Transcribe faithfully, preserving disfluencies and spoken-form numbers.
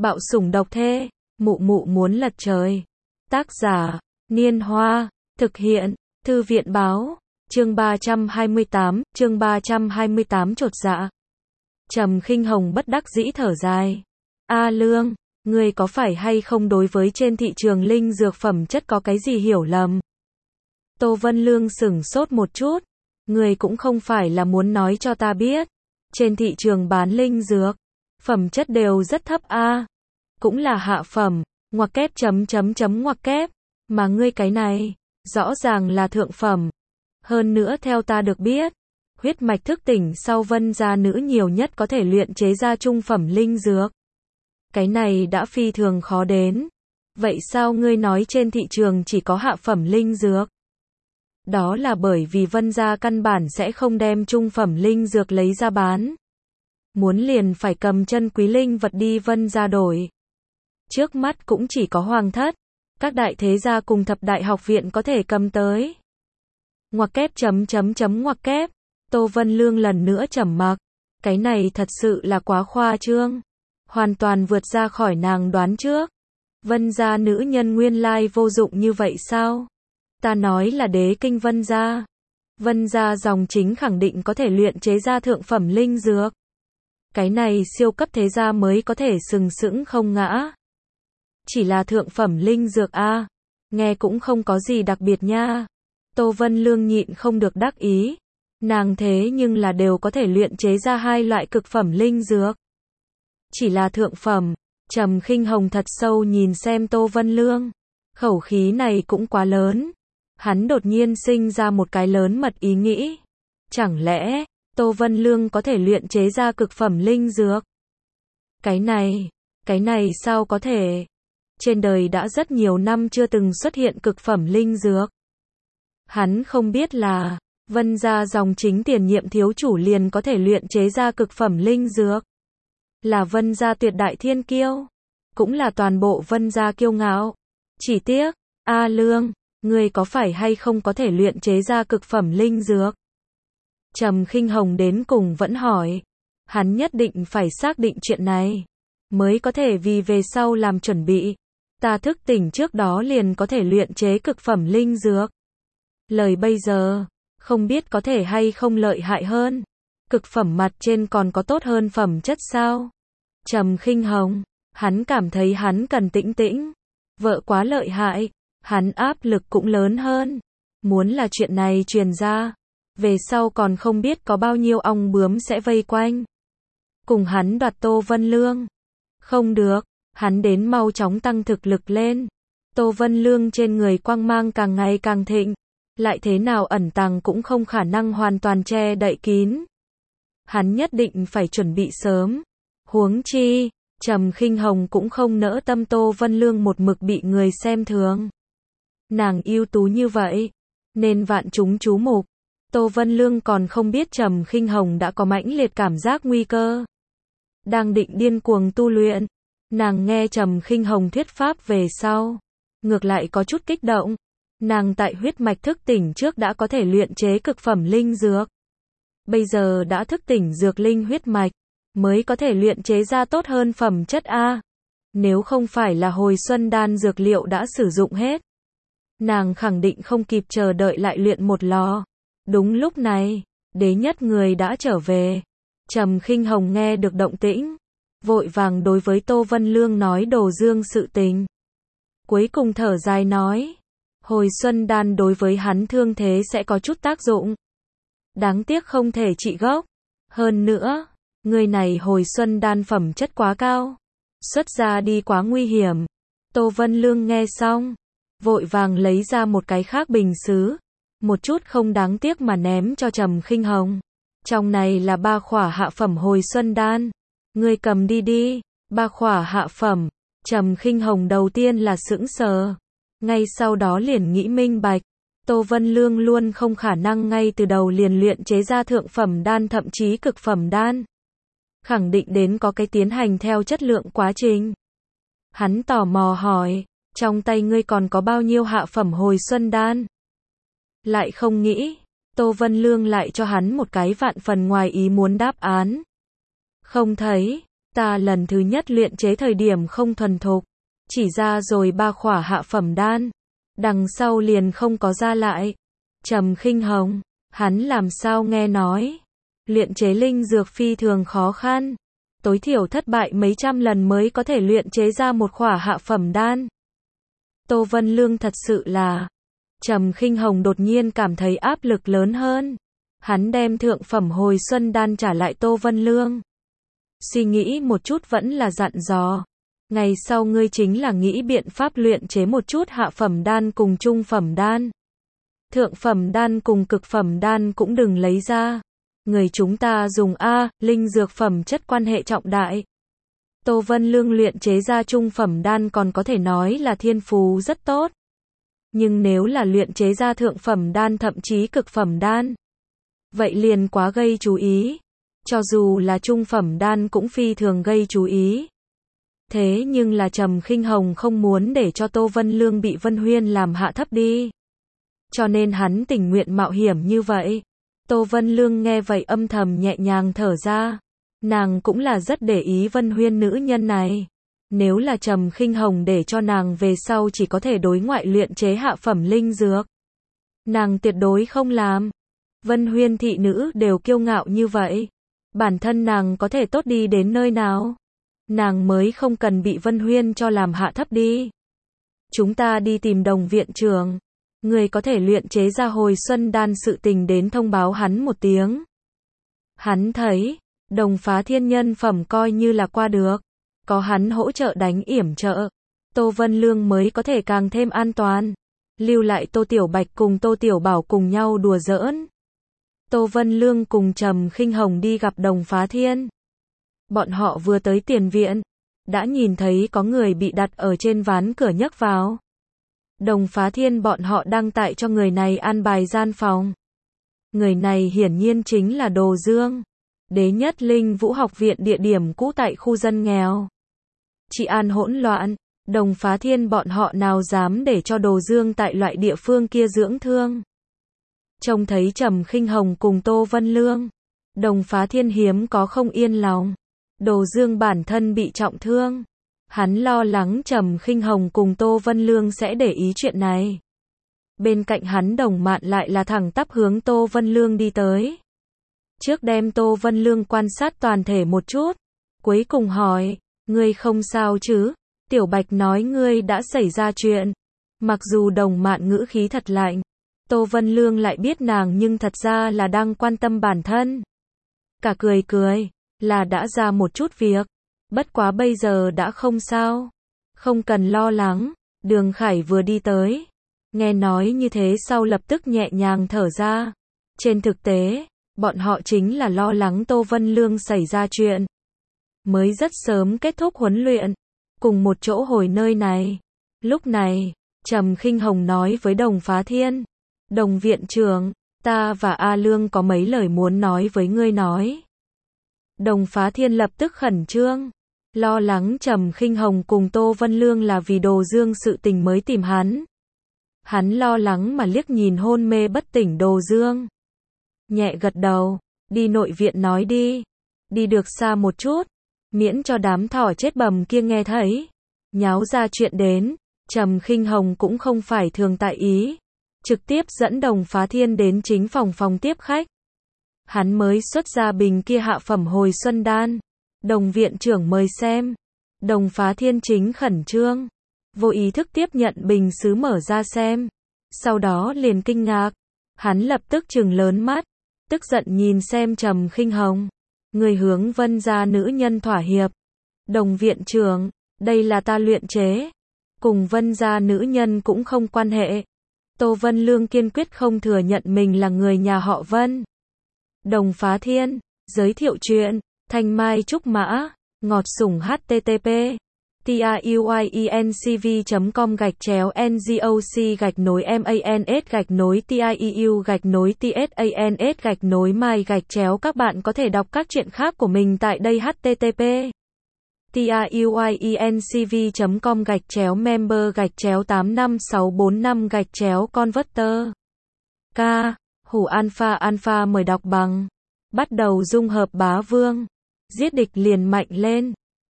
Bạo sủng độc thê, mụ mụ muốn lật trời. Tác giả, Niên Hoa, thực hiện, Thư viện báo, chương ba trăm hai mươi tám, chương ba trăm hai mươi tám chột dạ. Trầm Khinh Hồng bất đắc dĩ thở dài. A Lương, ngươi có phải hay không đối với trên thị trường linh dược phẩm chất có cái gì hiểu lầm? Tô Vân Lương sửng sốt một chút. Ngươi cũng không phải là muốn nói cho ta biết. Trên thị trường bán linh dược, phẩm chất đều rất thấp a, cũng là hạ phẩm, ngoặc kép chấm chấm chấm ngoặc kép, mà ngươi cái này, rõ ràng là thượng phẩm. Hơn nữa theo ta được biết, huyết mạch thức tỉnh sau Vân gia nữ nhiều nhất có thể luyện chế ra trung phẩm linh dược. Cái này đã phi thường khó đến. Vậy sao ngươi nói trên thị trường chỉ có hạ phẩm linh dược? Đó là bởi vì Vân gia căn bản sẽ không đem trung phẩm linh dược lấy ra bán. Muốn liền phải cầm chân quý linh vật đi Vân gia đổi. Trước mắt cũng chỉ có Hoàng thất, các đại thế gia cùng thập đại học viện có thể cầm tới. Ngoặc kép chấm chấm chấm ngoặc kép, Tô Vân Lương lần nữa trầm mặc. Cái này thật sự là quá khoa trương. Hoàn toàn vượt ra khỏi nàng đoán trước. Vân gia nữ nhân nguyên lai vô dụng như vậy sao? Ta nói là đế kinh Vân gia. Vân gia dòng chính khẳng định có thể luyện chế ra thượng phẩm linh dược. Cái này siêu cấp thế gia mới có thể sừng sững không ngã. Chỉ là thượng phẩm linh dược a, nghe cũng không có gì đặc biệt nha. Tô Vân Lương nhịn không được đắc ý. Nàng thế nhưng là đều có thể luyện chế ra hai loại cực phẩm linh dược. Chỉ là thượng phẩm. Trầm Khinh Hồng thật sâu nhìn xem Tô Vân Lương. Khẩu khí này cũng quá lớn. Hắn đột nhiên sinh ra một cái lớn mật ý nghĩ. Chẳng lẽ, Tô Vân Lương có thể luyện chế ra cực phẩm linh dược? Cái này, cái này sao có thể? Trên đời đã rất nhiều năm chưa từng xuất hiện cực phẩm linh dược. Hắn không biết là, Vân gia dòng chính tiền nhiệm thiếu chủ liền có thể luyện chế ra cực phẩm linh dược. Là Vân gia tuyệt đại thiên kiêu. Cũng là toàn bộ Vân gia kiêu ngạo. Chỉ tiếc, A Lương, ngươi có phải hay không có thể luyện chế ra cực phẩm linh dược? Trầm Khinh Hồng đến cùng vẫn hỏi. Hắn nhất định phải xác định chuyện này, mới có thể vì về sau làm chuẩn bị. Ta thức tỉnh trước đó liền có thể luyện chế cực phẩm linh dược. Lời bây giờ, không biết có thể hay không lợi hại hơn. Cực phẩm mặt trên còn có tốt hơn phẩm chất sao? Trầm Khinh Hồng, hắn cảm thấy hắn cần tĩnh tĩnh. Vợ quá lợi hại, hắn áp lực cũng lớn hơn. Muốn là chuyện này truyền ra, về sau còn không biết có bao nhiêu ong bướm sẽ vây quanh. Cùng hắn đoạt Tô Vân Lương. Không được, hắn đến mau chóng tăng thực lực lên. Tô Vân Lương trên người quang mang càng ngày càng thịnh. Lại thế nào ẩn tàng cũng không khả năng hoàn toàn che đậy kín. Hắn nhất định phải chuẩn bị sớm. Huống chi, Trầm Khinh Hồng cũng không nỡ tâm Tô Vân Lương một mực bị người xem thường. Nàng ưu tú như vậy, nên vạn chúng chú mục. Tô Vân Lương còn không biết Trầm Khinh Hồng đã có mãnh liệt cảm giác nguy cơ. Đang định điên cuồng tu luyện, nàng nghe Trầm Khinh Hồng thuyết pháp về sau, ngược lại có chút kích động. Nàng tại huyết mạch thức tỉnh trước đã có thể luyện chế cực phẩm linh dược. Bây giờ đã thức tỉnh dược linh huyết mạch, mới có thể luyện chế ra tốt hơn phẩm chất A. Nếu không phải là hồi xuân đan dược liệu đã sử dụng hết, nàng khẳng định không kịp chờ đợi lại luyện một lò. Đúng lúc này, đế nhất người đã trở về. Trầm Khinh Hồng nghe được động tĩnh, vội vàng đối với Tô Vân Lương nói Đồ Dương sự tình. Cuối cùng thở dài nói, hồi xuân đan đối với hắn thương thế sẽ có chút tác dụng. Đáng tiếc không thể trị gốc. Hơn nữa, người này hồi xuân đan phẩm chất quá cao, xuất ra đi quá nguy hiểm. Tô Vân Lương nghe xong, vội vàng lấy ra một cái khác bình sứ, một chút không đáng tiếc mà ném cho Trầm Khinh Hồng. Trong này là ba khỏa hạ phẩm hồi xuân đan, ngươi cầm đi đi. Ba khỏa hạ phẩm. Trầm Khinh Hồng đầu tiên là sững sờ, ngay sau đó liền nghĩ minh bạch. Tô Vân Lương luôn không khả năng ngay từ đầu liền luyện chế ra thượng phẩm đan thậm chí cực phẩm đan. Khẳng định đến có cái tiến hành theo chất lượng quá trình. Hắn tò mò hỏi, trong tay ngươi còn có bao nhiêu hạ phẩm hồi xuân đan? Lại không nghĩ, Tô Vân Lương lại cho hắn một cái vạn phần ngoài ý muốn đáp án. Không thấy, Ta lần thứ nhất luyện chế thời điểm không thuần thục, chỉ ra rồi ba khỏa hạ phẩm đan, đằng sau liền không có ra lại. Trầm Khinh Hồng, hắn làm sao nghe nói, luyện chế linh dược phi thường khó khăn, tối thiểu thất bại mấy trăm lần mới có thể luyện chế ra một khỏa hạ phẩm đan. Tô Vân Lương thật sự là, Trầm Khinh Hồng đột nhiên cảm thấy áp lực lớn hơn. Hắn đem thượng phẩm hồi xuân đan trả lại Tô Vân Lương. Suy nghĩ một chút vẫn là dặn dò. Ngày sau ngươi chính là nghĩ biện pháp luyện chế một chút hạ phẩm đan cùng trung phẩm đan. Thượng phẩm đan cùng cực phẩm đan cũng đừng lấy ra. Người chúng ta dùng A, linh dược phẩm chất quan hệ trọng đại. Tô Vân Lương luyện chế ra trung phẩm đan còn có thể nói là thiên phú rất tốt. Nhưng nếu là luyện chế ra thượng phẩm đan thậm chí cực phẩm đan, vậy liền quá gây chú ý. Cho dù là trung phẩm đan cũng phi thường gây chú ý. Thế nhưng là Trầm Khinh Hồng không muốn để cho Tô Vân Lương bị Vân Huyên làm hạ thấp đi. Cho nên hắn tình nguyện mạo hiểm như vậy. Tô Vân Lương nghe vậy âm thầm nhẹ nhàng thở ra. Nàng cũng là rất để ý Vân Huyên nữ nhân này. Nếu là Trầm Khinh Hồng để cho nàng về sau chỉ có thể đối ngoại luyện chế hạ phẩm linh dược, nàng tuyệt đối không làm. Vân Huyên thị nữ đều kiêu ngạo như vậy, bản thân nàng có thể tốt đi đến nơi nào? Nàng mới không cần bị Vân Huyên cho làm hạ thấp đi. Chúng ta đi tìm Đồng viện trưởng, người có thể luyện chế ra hồi xuân đan sự tình đến thông báo hắn một tiếng. Hắn thấy, Đồng Phá Thiên nhân phẩm coi như là qua được, có hắn hỗ trợ đánh yểm trợ, Tô Vân Lương mới có thể càng thêm an toàn. Lưu lại Tô Tiểu Bạch cùng Tô Tiểu Bảo cùng nhau đùa giỡn. Tô Vân Lương cùng Trầm Khinh Hồng đi gặp Đồng Phá Thiên. Bọn họ vừa tới tiền viện, đã nhìn thấy có người bị đặt ở trên ván cửa nhấc vào. Đồng Phá Thiên bọn họ đang tại cho người này an bài gian phòng. Người này hiển nhiên chính là Đồ Dương. Đế Nhất Linh Vũ học viện địa điểm cũ tại khu dân nghèo. Trị an hỗn loạn, Đồng Phá Thiên bọn họ nào dám để cho Đồ Dương tại loại địa phương kia dưỡng thương. Trông thấy Trầm Khinh Hồng cùng Tô Vân Lương, Đồng Phá Thiên hiếm có không yên lòng. Đồ Dương bản thân bị trọng thương, hắn lo lắng Trầm Khinh Hồng cùng Tô Vân Lương sẽ để ý chuyện này. Bên cạnh hắn Đồng Mạn lại là thẳng tắp hướng Tô Vân Lương đi tới. Trước đem Tô Vân Lương quan sát toàn thể một chút, cuối cùng hỏi, ngươi không sao chứ? Tiểu Bạch nói ngươi đã xảy ra chuyện. Mặc dù Đồng Mạn ngữ khí thật lạnh, Tô Vân Lương lại biết nàng nhưng thật ra là đang quan tâm bản thân. Cả cười cười, là đã ra một chút việc, bất quá bây giờ đã không sao, không cần lo lắng. Đường Khải vừa đi tới, nghe nói như thế sau lập tức nhẹ nhàng thở ra. Trên thực tế, bọn họ chính là lo lắng Tô Vân Lương xảy ra chuyện, mới rất sớm kết thúc huấn luyện, cùng một chỗ hồi nơi này. Lúc này, Trầm Khinh Hồng nói với Đồng Phá Thiên, Đồng viện trưởng, ta và A Lương có mấy lời muốn nói với ngươi nói. Đồng Phá Thiên lập tức khẩn trương, lo lắng Trầm Khinh Hồng cùng Tô Vân Lương là vì Đồ Dương sự tình mới tìm hắn. Hắn lo lắng mà liếc nhìn hôn mê bất tỉnh Đồ Dương. Nhẹ gật đầu, đi nội viện nói đi, đi được xa một chút, miễn cho đám thỏ chết bầm kia nghe thấy, nháo ra chuyện đến. Trầm Khinh Hồng cũng không phải thường tại ý, trực tiếp dẫn Đồng Phá Thiên đến chính phòng phòng tiếp khách. Hắn mới xuất ra bình kia hạ phẩm hồi xuân đan. Đồng viện trưởng mời xem. Đồng Phá Thiên chính khẩn trương, vô ý thức tiếp nhận bình sứ mở ra xem, sau đó liền kinh ngạc. Hắn lập tức trừng lớn mắt, tức giận nhìn xem Trầm Khinh Hồng. Người hướng Vân gia nữ nhân thỏa hiệp. Đồng viện trưởng, đây là ta luyện chế, cùng Vân gia nữ nhân cũng không quan hệ. Tô Vân Lương kiên quyết không thừa nhận mình là người nhà họ Vân. Đồng Phá Thiên, giới thiệu chuyện, Thanh Mai Trúc Mã, ngọt sủng http tiuyencv chấm com gạch chéo ngoc gạch nối mans gạch nối tieu gạch nối tsans gạch nối mai gạch chéo. Các bạn có thể đọc các chuyện khác của mình tại đây. Http tiuyencv chấm com gạch chéo member gạch chéo tám năm sáu bốn năm gạch chéo converter. K. Hủ Alpha Alpha mời đọc bằng. Bắt đầu dung hợp bá vương. Giết địch liền mạnh lên.